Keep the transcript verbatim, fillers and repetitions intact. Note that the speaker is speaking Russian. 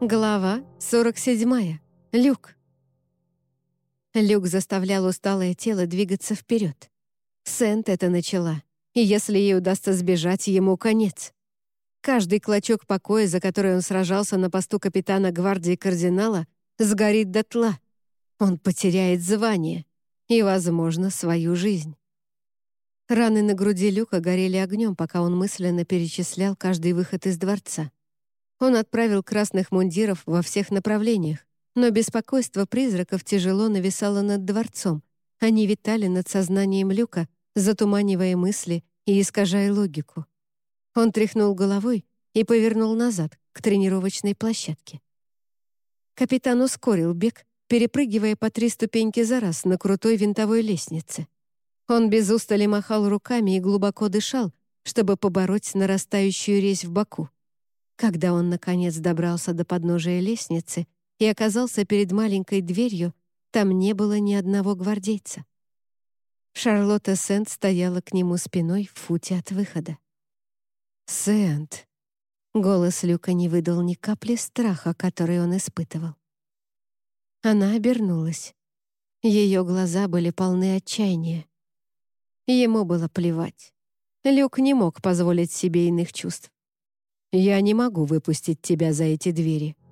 Глава сорок седьмая. Люк. Люк заставлял усталое тело двигаться вперед. Сэнд это начала, и если ей удастся сбежать, ему конец. Каждый клочок покоя, за который он сражался на посту капитана гвардии кардинала, сгорит дотла. Он потеряет звание и, возможно, свою жизнь. Раны на груди Люка горели огнем, пока он мысленно перечислял каждый выход из дворца. Он отправил красных мундиров во всех направлениях, но беспокойство призраков тяжело нависало над дворцом. Они витали над сознанием Люка, затуманивая мысли и искажая логику. Он тряхнул головой и повернул назад, к тренировочной площадке. Капитан ускорил бег, перепрыгивая по три ступеньки за раз на крутой винтовой лестнице. Он без устали махал руками и глубоко дышал, чтобы побороть нарастающую резь в боку. Когда он, наконец, добрался до подножия лестницы и оказался перед маленькой дверью, там не было ни одного гвардейца. Шарлотта Сэнд стояла к нему спиной в футе от выхода. «Сэнд!» Голос Люка не выдал ни капли страха, который он испытывал. Она обернулась. Ее глаза были полны отчаяния. Ему было плевать. Люк не мог позволить себе иных чувств. «Я не могу выпустить тебя за эти двери».